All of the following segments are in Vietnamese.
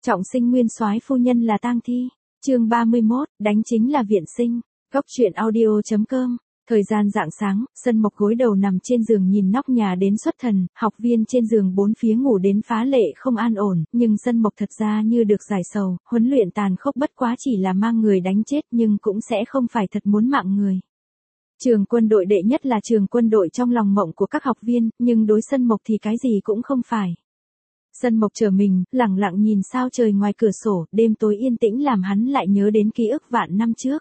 Trọng sinh nguyên soái phu nhân là tang thi. Chương 31, đánh chính là viện sinh. Góc truyện audio.com. Thời gian rạng sáng, Sân Mộc gối đầu nằm trên giường nhìn nóc nhà đến xuất thần, học viên trên giường bốn phía ngủ đến phá lệ không an ổn, nhưng Sân Mộc thật ra như được giải sầu, huấn luyện tàn khốc bất quá chỉ là mang người đánh chết nhưng cũng sẽ không phải thật muốn mạng người. Trường quân đội đệ nhất là trường quân đội trong lòng mộng của các học viên, nhưng đối Sân Mộc thì cái gì cũng không phải. Sân Mộc trở mình, lẳng lặng nhìn sao trời ngoài cửa sổ, đêm tối yên tĩnh làm hắn lại nhớ đến ký ức vạn năm trước.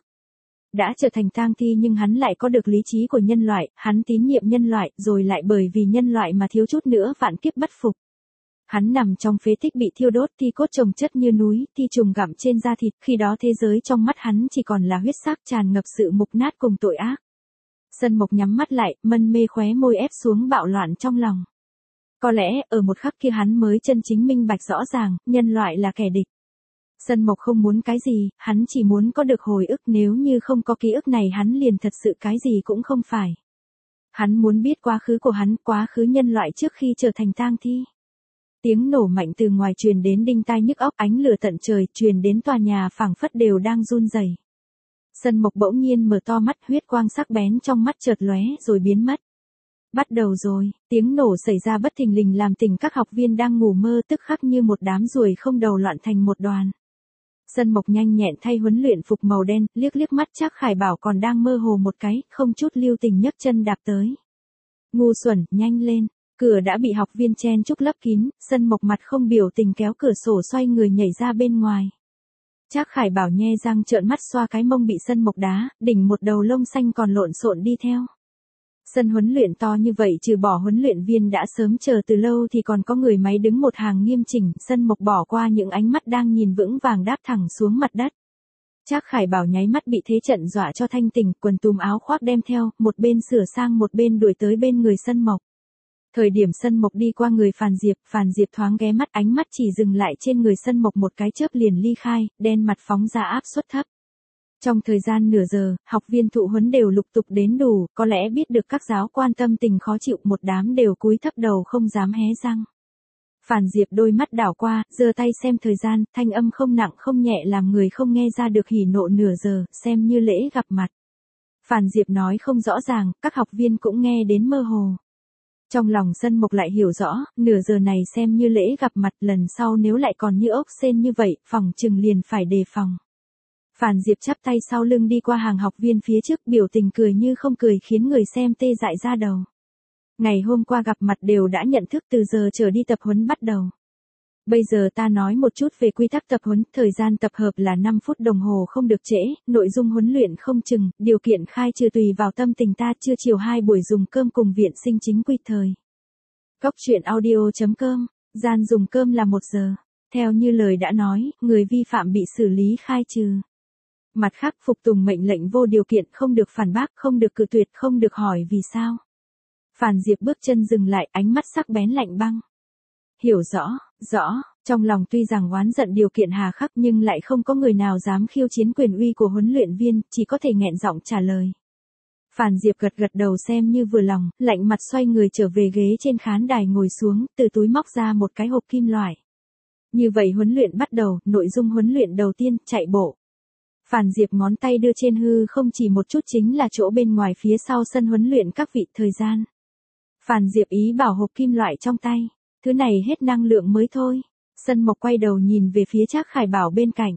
Đã trở thành tang thi nhưng hắn lại có được lý trí của nhân loại, hắn tín nhiệm nhân loại, rồi lại bởi vì nhân loại mà thiếu chút nữa vạn kiếp bất phục. Hắn nằm trong phế tích bị thiêu đốt, thi cốt chồng chất như núi, thi trùng gặm trên da thịt, khi đó thế giới trong mắt hắn chỉ còn là huyết sắc tràn ngập sự mục nát cùng tội ác. Sân Mộc nhắm mắt lại, mân mê khóe môi ép xuống bạo loạn trong lòng. Có lẽ, ở một khắc kia hắn mới chân chính minh bạch rõ ràng, nhân loại là kẻ địch. Sân Mộc không muốn cái gì, hắn chỉ muốn có được hồi ức, nếu như không có ký ức này hắn liền thật sự cái gì cũng không phải. Hắn muốn biết quá khứ của hắn, quá khứ nhân loại trước khi trở thành tang thi. Tiếng nổ mạnh từ ngoài truyền đến đinh tai nhức óc, ánh lửa tận trời truyền đến tòa nhà phảng phất đều đang run rẩy. Sân Mộc bỗng nhiên mở to mắt, huyết quang sắc bén trong mắt chợt lóe rồi biến mất. Bắt đầu rồi, tiếng nổ xảy ra bất thình lình làm tỉnh các học viên đang ngủ mơ, tức khắc như một đám ruồi không đầu loạn thành một đoàn. Sân Mộc nhanh nhẹn thay huấn luyện phục màu đen, liếc liếc mắt Trác Khải Bảo còn đang mơ hồ một cái, không chút lưu tình nhấc chân đạp tới. Ngu xuẩn, nhanh lên, cửa đã bị học viên chen chúc lấp kín, Sân Mộc mặt không biểu tình kéo cửa sổ xoay người nhảy ra bên ngoài. Trác Khải Bảo nhe răng trợn mắt xoa cái mông bị Sân Mộc đá, đỉnh một đầu lông xanh còn lộn xộn đi theo. Sân huấn luyện to như vậy trừ bỏ huấn luyện viên đã sớm chờ từ lâu thì còn có người máy đứng một hàng nghiêm chỉnh, Sân Mộc bỏ qua những ánh mắt đang nhìn vững vàng đáp thẳng xuống mặt đất. Trác Khải Bảo nháy mắt bị thế trận dọa cho thanh tỉnh, quần túm áo khoác đem theo, một bên sửa sang một bên đuổi tới bên người Sân Mộc. Thời điểm Sân Mộc đi qua người Phàn Diệp thoáng ghé mắt, ánh mắt chỉ dừng lại trên người Sân Mộc một cái chớp liền ly khai, đen mặt phóng ra áp suất thấp. Trong thời gian nửa giờ, học viên thụ huấn đều lục tục đến đủ, có lẽ biết được các giáo quan tâm tình khó chịu, một đám đều cúi thấp đầu không dám hé răng. Phàn Diệp đôi mắt đảo qua, giơ tay xem thời gian, thanh âm không nặng không nhẹ làm người không nghe ra được hỉ nộ, nửa giờ, xem như lễ gặp mặt. Phàn Diệp nói không rõ ràng, các học viên cũng nghe đến mơ hồ. Trong lòng Sân Mộc lại hiểu rõ, nửa giờ này xem như lễ gặp mặt, lần sau nếu lại còn như ốc sên như vậy, phòng chừng liền phải đề phòng. Phàn Diệp chắp tay sau lưng đi qua hàng học viên phía trước, biểu tình cười như không cười khiến người xem tê dại ra đầu. Ngày hôm qua gặp mặt đều đã nhận thức, từ giờ trở đi tập huấn bắt đầu. Bây giờ ta nói một chút về quy tắc tập huấn, thời gian tập hợp là 5 phút đồng hồ không được trễ, nội dung huấn luyện không chừng, điều kiện khai trừ tùy vào tâm tình ta, trưa chiều 2 buổi dùng cơm cùng viện sinh chính quy thời. Góc truyện audio.com, gian dùng cơm là 1 giờ. Theo như lời đã nói, người vi phạm bị xử lý khai trừ. Mặt khác phục tùng mệnh lệnh vô điều kiện, không được phản bác, không được cự tuyệt, không được hỏi vì sao. Phàn Diệp bước chân dừng lại, ánh mắt sắc bén lạnh băng. Hiểu rõ, trong lòng tuy rằng oán giận điều kiện hà khắc nhưng lại không có người nào dám khiêu chiến quyền uy của huấn luyện viên, chỉ có thể nghẹn giọng trả lời. Phàn Diệp gật gật đầu xem như vừa lòng, lạnh mặt xoay người trở về ghế trên khán đài ngồi xuống, từ túi móc ra một cái hộp kim loại. Như vậy huấn luyện bắt đầu, nội dung huấn luyện đầu tiên, chạy bộ. Phàn Diệp ngón tay đưa trên hư không chỉ một chút chính là chỗ bên ngoài phía sau sân huấn luyện các vị, thời gian. Phàn Diệp ý bảo hộp kim loại trong tay, thứ này hết năng lượng mới thôi. Sân Mộc quay đầu nhìn về phía Trác Khải Bảo bên cạnh.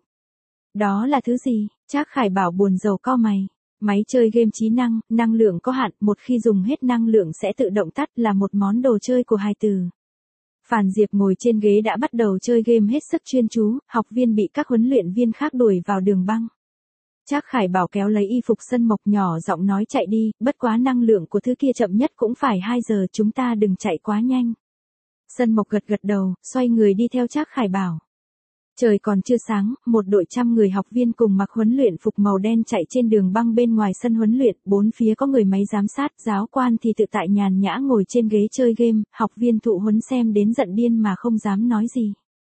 Đó là thứ gì? Trác Khải Bảo buồn rầu cau mày. Máy chơi game trí năng, năng lượng có hạn, một khi dùng hết năng lượng sẽ tự động tắt, là một món đồ chơi của hài tử. Phàn Diệp ngồi trên ghế đã bắt đầu chơi game hết sức chuyên chú, học viên bị các huấn luyện viên khác đuổi vào đường băng. Trác Khải Bảo kéo lấy y phục Sân Mộc nhỏ giọng nói chạy đi, bất quá năng lượng của thứ kia chậm nhất cũng phải 2 giờ, chúng ta đừng chạy quá nhanh. Sân Mộc gật gật đầu, xoay người đi theo Trác Khải Bảo. Trời còn chưa sáng, một đội 100 người học viên cùng mặc huấn luyện phục màu đen chạy trên đường băng bên ngoài sân huấn luyện, bốn phía có người máy giám sát, giáo quan thì tự tại nhàn nhã ngồi trên ghế chơi game, học viên thụ huấn xem đến giận điên mà không dám nói gì.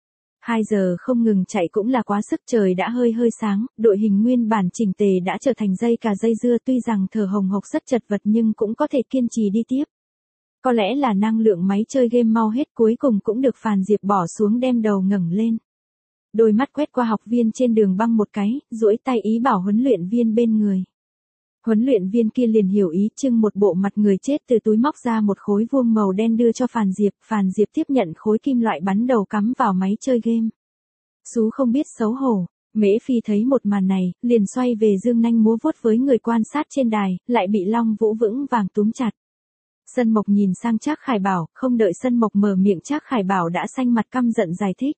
2 giờ không ngừng chạy cũng là quá sức, trời đã hơi sáng, đội hình nguyên bản chỉnh tề đã trở thành dây cà dây dưa, tuy rằng thở hồng hộc rất chật vật nhưng cũng có thể kiên trì đi tiếp. Có lẽ là năng lượng máy chơi game mau hết, cuối cùng cũng được Phàn Diệp bỏ xuống đem đầu ngẩng lên. đôi mắt quét qua học viên trên đường băng một cái, duỗi tay ý bảo huấn luyện viên bên người. Huấn luyện viên kia liền hiểu ý, trưng một bộ mặt người chết từ túi móc ra một khối vuông màu đen đưa cho Phàn Diệp tiếp nhận khối kim loại bắn đầu cắm vào máy chơi game. Sú không biết xấu hổ, Mễ Phi thấy một màn này, liền xoay về dương nanh múa vuốt với người quan sát trên đài, lại bị Long Vũ vững vàng túm chặt. Sân Mộc nhìn sang Trác Khải Bảo, không đợi Sân Mộc mở miệng Trác Khải Bảo đã xanh mặt căm giận giải thích.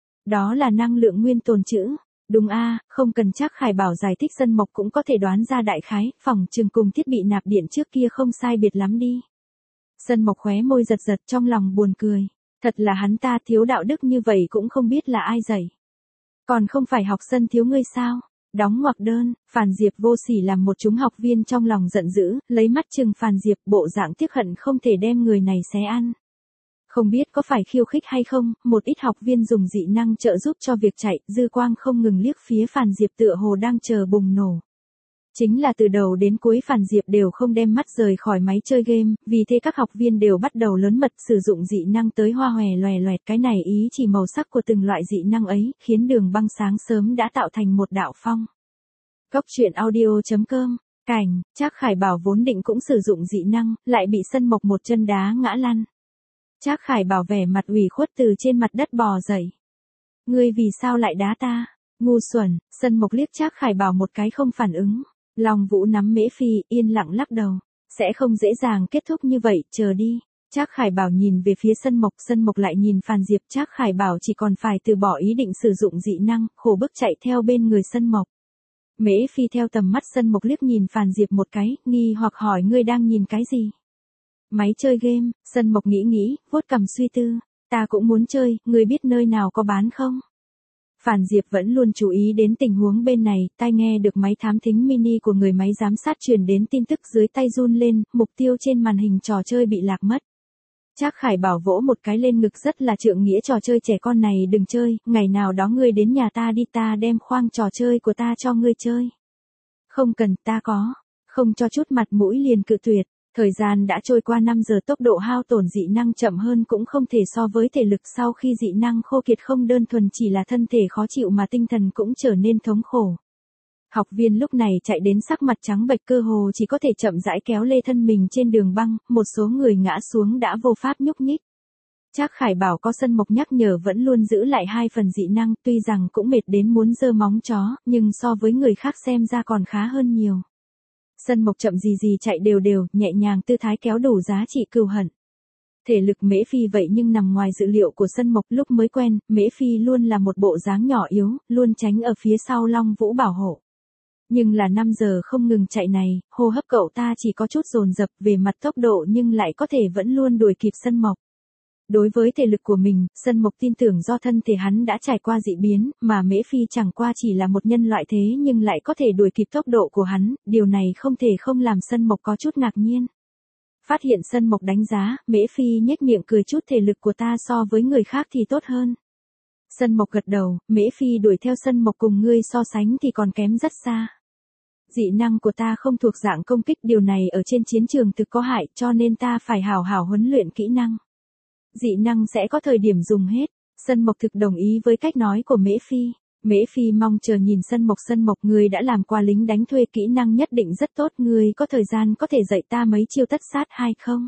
Đó là năng lượng nguyên tồn trữ. Đúng a, không cần Trác Khải Bảo giải thích Sân Mộc cũng có thể đoán ra đại khái, phòng trường cùng thiết bị nạp điện trước kia không sai biệt lắm đi. Sân Mộc khóe môi giật giật trong lòng buồn cười. Thật là hắn ta thiếu đạo đức như vậy cũng không biết là ai dạy. Còn không phải học Sân thiếu ngươi sao? Đóng ngoặc đơn, Phàn Diệp vô sỉ làm một chúng học viên trong lòng giận dữ, lấy mắt chừng Phàn Diệp bộ dạng tiếc hận không thể đem người này xé ăn. Không biết có phải khiêu khích hay không, một ít học viên dùng dị năng trợ giúp cho việc chạy, dư quang không ngừng liếc phía Phàn Diệp tựa hồ đang chờ bùng nổ. Chính là từ đầu đến cuối Phàn Diệp đều không đem mắt rời khỏi máy chơi game, vì thế các học viên đều bắt đầu lớn mật sử dụng dị năng tới hoa hòe loè loẹt. Cái này ý chỉ màu sắc của từng loại dị năng ấy, khiến đường băng sáng sớm đã tạo thành một đạo phong. Cốc truyện audio.com, cảnh, Trác Khải Bảo vốn định cũng sử dụng dị năng, lại bị Sân Mộc một chân đá ngã lăn. Trác Khải Bảo vẻ mặt ủy khuất từ trên mặt đất bò dậy. Ngươi vì sao lại đá ta? Ngu xuẩn, Sân Mộc liếc Trác Khải Bảo một cái không phản ứng. Long Vũ nắm Mễ Phi, yên lặng lắc đầu. Sẽ không dễ dàng kết thúc như vậy, chờ đi. Trác Khải Bảo nhìn về phía Sân Mộc lại nhìn Phàn Diệp. Trác Khải Bảo chỉ còn phải từ bỏ ý định sử dụng dị năng, khổ bức chạy theo bên người Sân Mộc. Mễ Phi theo tầm mắt Sân Mộc liếc nhìn Phàn Diệp một cái, nghi hoặc hỏi ngươi đang nhìn cái gì? Máy chơi game, Sân Mộc nghĩ, vuốt cằm suy tư. Ta cũng muốn chơi, ngươi biết nơi nào có bán không? Phàn Diệp vẫn luôn chú ý đến tình huống bên này, tai nghe được máy thám thính mini của người máy giám sát truyền đến tin tức dưới tay run lên, mục tiêu trên màn hình trò chơi bị lạc mất. Trác Khải Bảo vỗ một cái lên ngực rất là trượng nghĩa trò chơi trẻ con này đừng chơi, ngày nào đó ngươi đến nhà ta đi ta đem khoang trò chơi của ta cho ngươi chơi. Không cần, ta có. Không cho chút mặt mũi liền cự tuyệt. Thời gian đã trôi qua 5 giờ tốc độ hao tổn dị năng chậm hơn cũng không thể so với thể lực sau khi dị năng khô kiệt không đơn thuần chỉ là thân thể khó chịu mà tinh thần cũng trở nên thống khổ. Học viên lúc này chạy đến sắc mặt trắng bệch cơ hồ chỉ có thể chậm rãi kéo lê thân mình trên đường băng, một số người ngã xuống đã vô pháp nhúc nhích. Trác Khải Bảo có Sân Mộc nhắc nhở vẫn luôn giữ lại 2 phần dị năng, tuy rằng cũng mệt đến muốn giơ móng chó, nhưng so với người khác xem ra còn khá hơn nhiều. Sân Mộc chậm gì chạy đều, nhẹ nhàng tư thái kéo đủ giá trị cừu hận. Thể lực Mễ Phi vậy nhưng nằm ngoài dự liệu của Sân Mộc, lúc mới quen, Mễ Phi luôn là một bộ dáng nhỏ yếu, luôn tránh ở phía sau Long Vũ bảo hộ. Nhưng là 5 giờ không ngừng chạy này, hô hấp cậu ta chỉ có chút dồn dập về mặt tốc độ nhưng lại có thể vẫn luôn đuổi kịp Sân Mộc. Đối với thể lực của mình, Sân Mộc tin tưởng do thân thể hắn đã trải qua dị biến, mà Mễ Phi chẳng qua chỉ là một nhân loại thế nhưng lại có thể đuổi kịp tốc độ của hắn, điều này không thể không làm Sân Mộc có chút ngạc nhiên. Phát hiện Sân Mộc đánh giá, Mễ Phi nhếch miệng cười chút thể lực của ta so với người khác thì tốt hơn. Sân Mộc gật đầu, Mễ Phi đuổi theo Sân Mộc cùng ngươi so sánh thì còn kém rất xa. Dị năng của ta không thuộc dạng công kích, điều này ở trên chiến trường thực có hại cho nên ta phải hảo hảo huấn luyện kỹ năng. Dị năng sẽ có thời điểm dùng hết. Sân Mộc thực đồng ý với cách nói của Mễ Phi. Mễ Phi mong chờ nhìn Sân Mộc ngươi đã làm qua lính đánh thuê kỹ năng nhất định rất tốt, ngươi có thời gian có thể dạy ta mấy chiêu tất sát hay không?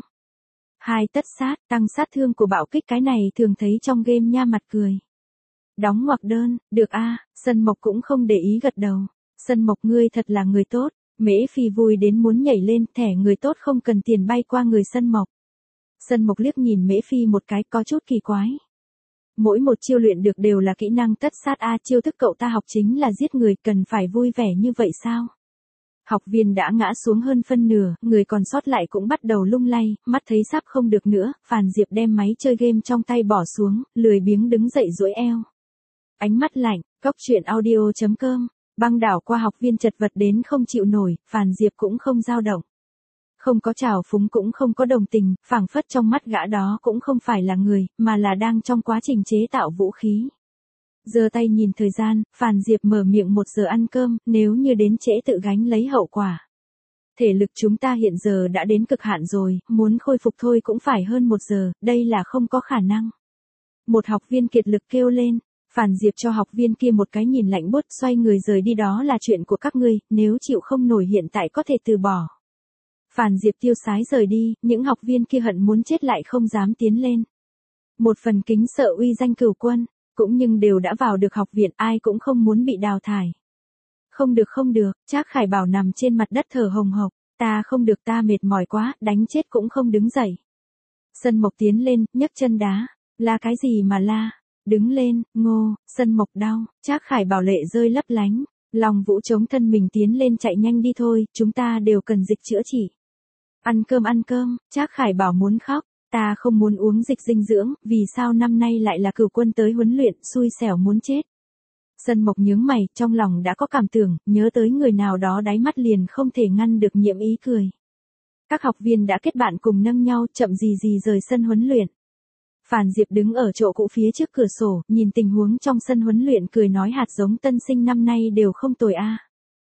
2 tất sát, tăng sát thương của bạo kích cái này thường thấy trong game nha mặt cười. Đóng ngoặc đơn, được a, Sân Mộc cũng không để ý gật đầu. Sân Mộc ngươi thật là người tốt. Mễ Phi vui đến muốn nhảy lên, thẻ người tốt không cần tiền bay qua người Sân Mộc. Sân Mộc liếc nhìn Mễ Phi một cái có chút kỳ quái. Mỗi một chiêu luyện được đều là kỹ năng tất sát a, chiêu thức cậu ta học chính là giết người, cần phải vui vẻ như vậy sao? Học viên đã ngã xuống hơn phân nửa, người còn sót lại cũng bắt đầu lung lay, mắt thấy sắp không được nữa, Phàn Diệp đem máy chơi game trong tay bỏ xuống, lười biếng đứng dậy duỗi eo. Ánh mắt lạnh, cốc truyện audio.com, băng đảo qua học viên chật vật đến không chịu nổi, Phàn Diệp cũng không dao động. Không có trào phúng cũng không có đồng tình, phảng phất trong mắt gã đó cũng không phải là người, mà là đang trong quá trình chế tạo vũ khí. Giơ tay nhìn thời gian, Phàn Diệp mở miệng 1 giờ ăn cơm, nếu như đến trễ tự gánh lấy hậu quả. Thể lực chúng ta hiện giờ đã đến cực hạn rồi, muốn khôi phục thôi cũng phải hơn 1 giờ, đây là không có khả năng. Một học viên kiệt lực kêu lên, Phàn Diệp cho học viên kia một cái nhìn lạnh buốt, xoay người rời đi, đó là chuyện của các ngươi, nếu chịu không nổi hiện tại có thể từ bỏ. Phàn Diệp tiêu sái rời đi, những học viên kia hận muốn chết lại không dám tiến lên. Một phần kính sợ uy danh Cửu Quân, cũng nhưng đều đã vào được học viện, ai cũng không muốn bị đào thải. Không được, Trác Khải Bảo nằm trên mặt đất thở hồng hộc, ta không được, ta mệt mỏi quá, đánh chết cũng không đứng dậy. Sân Mộc tiến lên, nhấc chân đá, la cái gì mà la, đứng lên, Ngô. Sân Mộc đau, Trác Khải Bảo lệ rơi lấp lánh, Long Vũ chống thân mình tiến lên, chạy nhanh đi thôi, chúng ta đều cần dịch chữa trị. Ăn cơm, Trác Khải Bảo muốn khóc, ta không muốn uống dịch dinh dưỡng, vì sao năm nay lại là Cửu Quân tới huấn luyện, xui xẻo muốn chết. Sân Mộc nhướng mày, trong lòng đã có cảm tưởng, nhớ tới người nào đó đáy mắt liền không thể ngăn được nhiễm ý cười. Các học viên đã kết bạn cùng nâng nhau, chậm gì rời sân huấn luyện. Phàn Diệp đứng ở chỗ cũ phía trước cửa sổ, nhìn tình huống trong sân huấn luyện cười nói, hạt giống tân sinh năm nay đều không tồi a.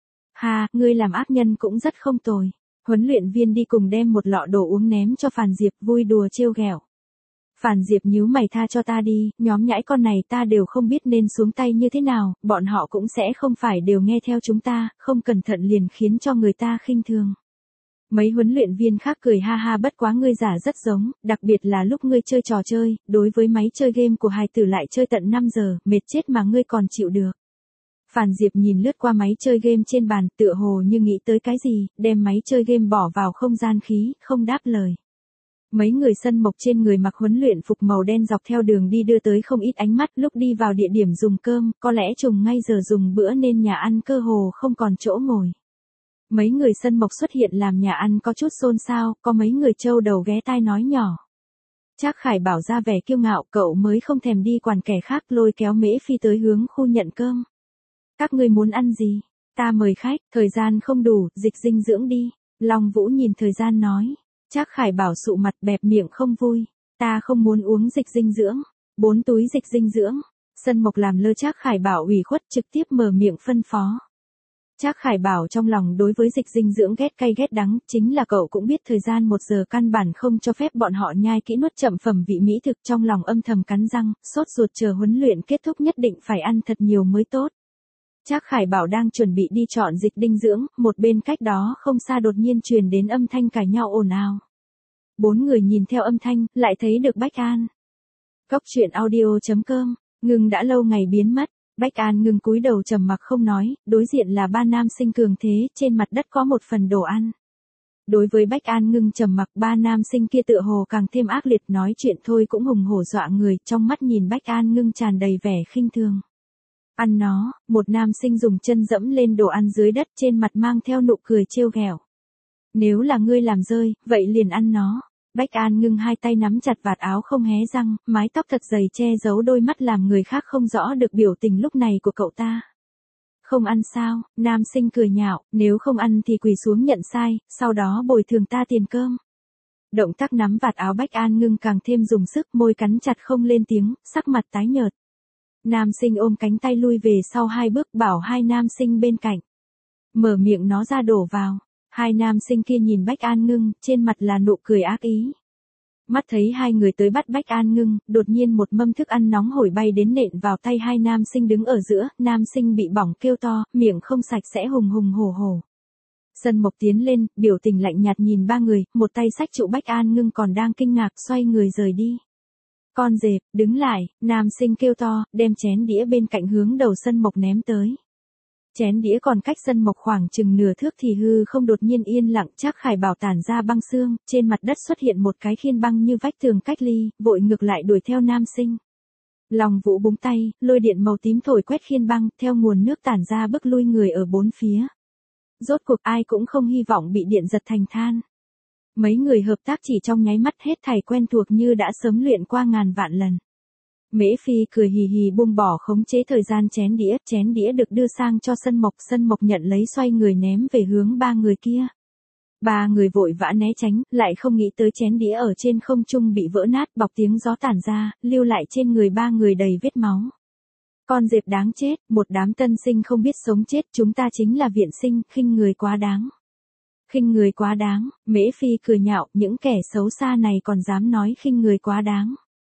Ha, ngươi làm ác nhân cũng rất không tồi. Huấn luyện viên đi cùng đem một lọ đồ uống ném cho Phàn Diệp, vui đùa trêu ghẹo. Phàn Diệp nhíu mày, tha cho ta đi, nhóm nhãi con này ta đều không biết nên xuống tay như thế nào, bọn họ cũng sẽ không phải đều nghe theo chúng ta, không cẩn thận liền khiến cho người ta khinh thường. Mấy huấn luyện viên khác cười ha ha, bất quá ngươi giả rất giống, đặc biệt là lúc ngươi chơi trò chơi, đối với máy chơi game của hài tử lại chơi tận 5 giờ, mệt chết mà ngươi còn chịu được. Phàn Diệp nhìn lướt qua máy chơi game trên bàn, tựa hồ như nghĩ tới cái gì, đem máy chơi game bỏ vào không gian khí, không đáp lời. Mấy người Sân Mộc trên người mặc huấn luyện phục màu đen dọc theo đường đi đưa tới không ít ánh mắt, lúc đi vào địa điểm dùng cơm, có lẽ trùng ngay giờ dùng bữa nên nhà ăn cơ hồ không còn chỗ ngồi. Mấy người Sân Mộc xuất hiện làm nhà ăn có chút xôn xao, có mấy người trâu đầu ghé tai nói nhỏ. Trác Khải Bảo ra vẻ kiêu ngạo, cậu mới không thèm đi quản kẻ khác, lôi kéo Mễ Phi tới hướng khu nhận cơm. Các ngươi muốn ăn gì? Ta mời khách, thời gian không đủ, dịch dinh dưỡng đi. Long Vũ nhìn thời gian nói. Trác Khải Bảo sụ mặt, bẹp miệng không vui. Ta không muốn uống dịch dinh dưỡng. 4 túi dịch dinh dưỡng. Sân Mộc làm lơ Trác Khải Bảo ủy khuất, trực tiếp mở miệng phân phó. Trác Khải Bảo trong lòng đối với dịch dinh dưỡng ghét cay ghét đắng, chính là cậu cũng biết thời gian 1 giờ căn bản không cho phép bọn họ nhai kỹ nuốt chậm phẩm vị mỹ thực, trong lòng âm thầm cắn răng, sốt ruột chờ huấn luyện kết thúc nhất định phải ăn thật nhiều mới tốt. Trác Khải Bảo đang chuẩn bị đi chọn dịch dinh dưỡng, một bên cách đó không xa đột nhiên truyền đến âm thanh cãi nhau ồn ào. 4 người nhìn theo âm thanh, lại thấy được Bách An. Góc truyện audio.com, Ngưng đã lâu ngày biến mất. Bách An Ngưng cúi đầu trầm mặc không nói, đối diện là 3 nam sinh cường thế, trên mặt đất có một phần đồ ăn. Đối với Bách An Ngưng trầm mặc, 3 nam sinh kia tựa hồ càng thêm ác liệt, nói chuyện thôi cũng hùng hổ dọa người, trong mắt nhìn Bách An Ngưng tràn đầy vẻ khinh thường. Ăn nó, một nam sinh dùng chân dẫm lên đồ ăn dưới đất, trên mặt mang theo nụ cười trêu ghẹo. Nếu là ngươi làm rơi, vậy liền ăn nó. Bách An Ngưng hai tay nắm chặt vạt áo không hé răng, mái tóc thật dày che giấu đôi mắt làm người khác không rõ được biểu tình lúc này của cậu ta. Không ăn sao? Nam sinh cười nhạo, nếu không ăn thì quỳ xuống nhận sai, sau đó bồi thường ta tiền cơm. Động tác nắm vạt áo Bách An Ngưng càng thêm dùng sức, môi cắn chặt không lên tiếng, sắc mặt tái nhợt. Nam sinh ôm cánh tay lui về sau 2 bước, bảo 2 nam sinh bên cạnh. Mở miệng nó ra đổ vào. 2 nam sinh kia nhìn Bách An Ngưng, trên mặt là nụ cười ác ý. Mắt thấy 2 người tới bắt Bách An Ngưng, đột nhiên một mâm thức ăn nóng hổi bay đến nện vào tay 2 nam sinh đứng ở giữa, nam sinh bị bỏng kêu to, miệng không sạch sẽ hùng hùng hổ hổ. Sân Mộc tiến lên, biểu tình lạnh nhạt nhìn 3 người, một tay xách trụ Bách An Ngưng còn đang kinh ngạc, xoay người rời đi. Con dẹp, đứng lại, nam sinh kêu to, đem chén đĩa bên cạnh hướng đầu Sân Mộc ném tới. Chén đĩa còn cách Sân Mộc khoảng chừng nửa thước thì hư không, đột nhiên yên lặng. Trác Khải Bảo tản ra băng xương, trên mặt đất xuất hiện một cái khiên băng như vách tường cách ly, vội ngược lại đuổi theo nam sinh. Long Vũ búng tay, lôi điện màu tím thổi quét khiên băng, theo nguồn nước tản ra bức lui người ở 4 phía. Rốt cuộc ai cũng không hy vọng bị điện giật thành than. Mấy người hợp tác chỉ trong nháy mắt, hết thảy quen thuộc như đã sớm luyện qua ngàn vạn lần. Mễ Phi cười hì hì buông bỏ khống chế thời gian chén đĩa được đưa sang cho Sân Mộc nhận lấy xoay người ném về hướng 3 người kia. 3 người vội vã né tránh, lại không nghĩ tới chén đĩa ở trên không trung bị vỡ nát, bọc tiếng gió tản ra, lưu lại trên người 3 người đầy vết máu. Con dẹp đáng chết, một đám tân sinh không biết sống chết, chúng ta chính là viện sinh, khinh người quá đáng. Khinh người quá đáng, Mễ Phi cười nhạo, những kẻ xấu xa này còn dám nói khinh người quá đáng.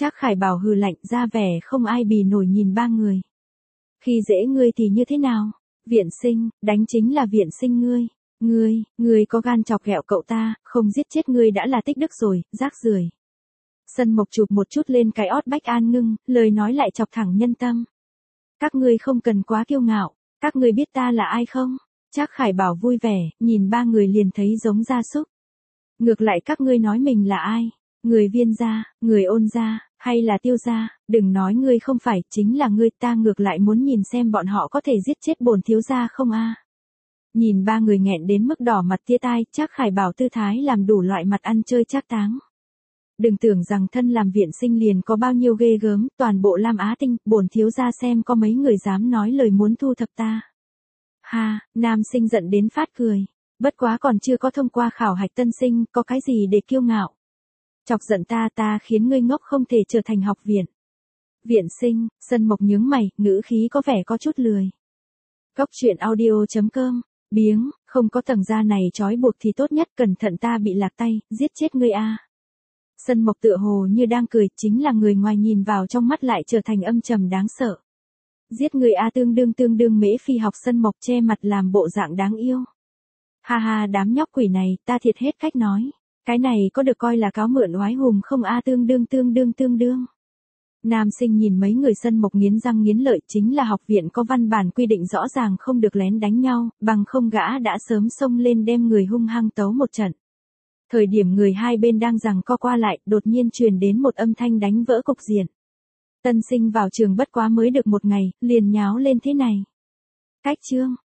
Trác Khải Bảo hừ lạnh ra vẻ không ai bì nổi nhìn ba người. Khi dễ ngươi thì như thế nào? Viện Sinh, đánh chính là Viện Sinh ngươi. Ngươi có gan chọc ghẹo cậu ta, không giết chết ngươi đã là tích đức rồi, rác rưởi. Sân Mộc chụp một chút lên cái ót Bách An Ngưng, lời nói lại chọc thẳng nhân tâm. Các ngươi không cần quá kiêu ngạo, các ngươi biết ta là ai không? Trác Khải Bảo vui vẻ, nhìn ba người liền thấy giống gia súc. Ngược lại các ngươi nói mình là ai? Người Viên gia, người Ôn gia, hay là Tiêu gia? Đừng nói ngươi không phải, chính là ngươi, ta ngược lại muốn nhìn xem bọn họ có thể giết chết bổn thiếu gia không a. Nhìn ba người nghẹn đến mức đỏ mặt tia tai, Trác Khải Bảo tư thái làm đủ loại mặt ăn chơi trác táng. Đừng tưởng rằng thân làm Viện Sinh liền có bao nhiêu ghê gớm, toàn bộ Lam Á Tinh, bổn thiếu gia xem có mấy người dám nói lời muốn thu thập ta. Ha, nam sinh giận đến phát cười. Bất quá còn chưa có thông qua khảo hạch tân sinh, có cái gì để kiêu ngạo. Chọc giận ta khiến ngươi ngốc không thể trở thành học viện. Viện Sinh, Sân Mộc nhướng mày, ngữ khí có vẻ có chút lười. Cốc truyện audio.com, biếng, không có tầng da này trói buộc thì tốt nhất, cẩn thận ta bị lạc tay, giết chết ngươi a. Sân Mộc tựa hồ như đang cười, chính là người ngoài nhìn vào trong mắt lại trở thành âm trầm đáng sợ. Giết người a, tương đương Mễ Phi học Sân Mộc che mặt làm bộ dạng đáng yêu. Ha ha, đám nhóc quỷ này, ta thiệt hết cách nói. Cái này có được coi là cáo mượn oái hùng không a, tương đương. Nam sinh nhìn mấy người Sân Mộc nghiến răng nghiến lợi, chính là học viện có văn bản quy định rõ ràng không được lén đánh nhau, bằng không gã đã sớm xông lên đem người hung hăng tấu một trận. Thời điểm người hai bên đang giằng co qua lại, đột nhiên truyền đến một âm thanh đánh vỡ cục diện. Tân sinh vào trường bất quá mới được một ngày, liền nháo lên thế này. Cách chương.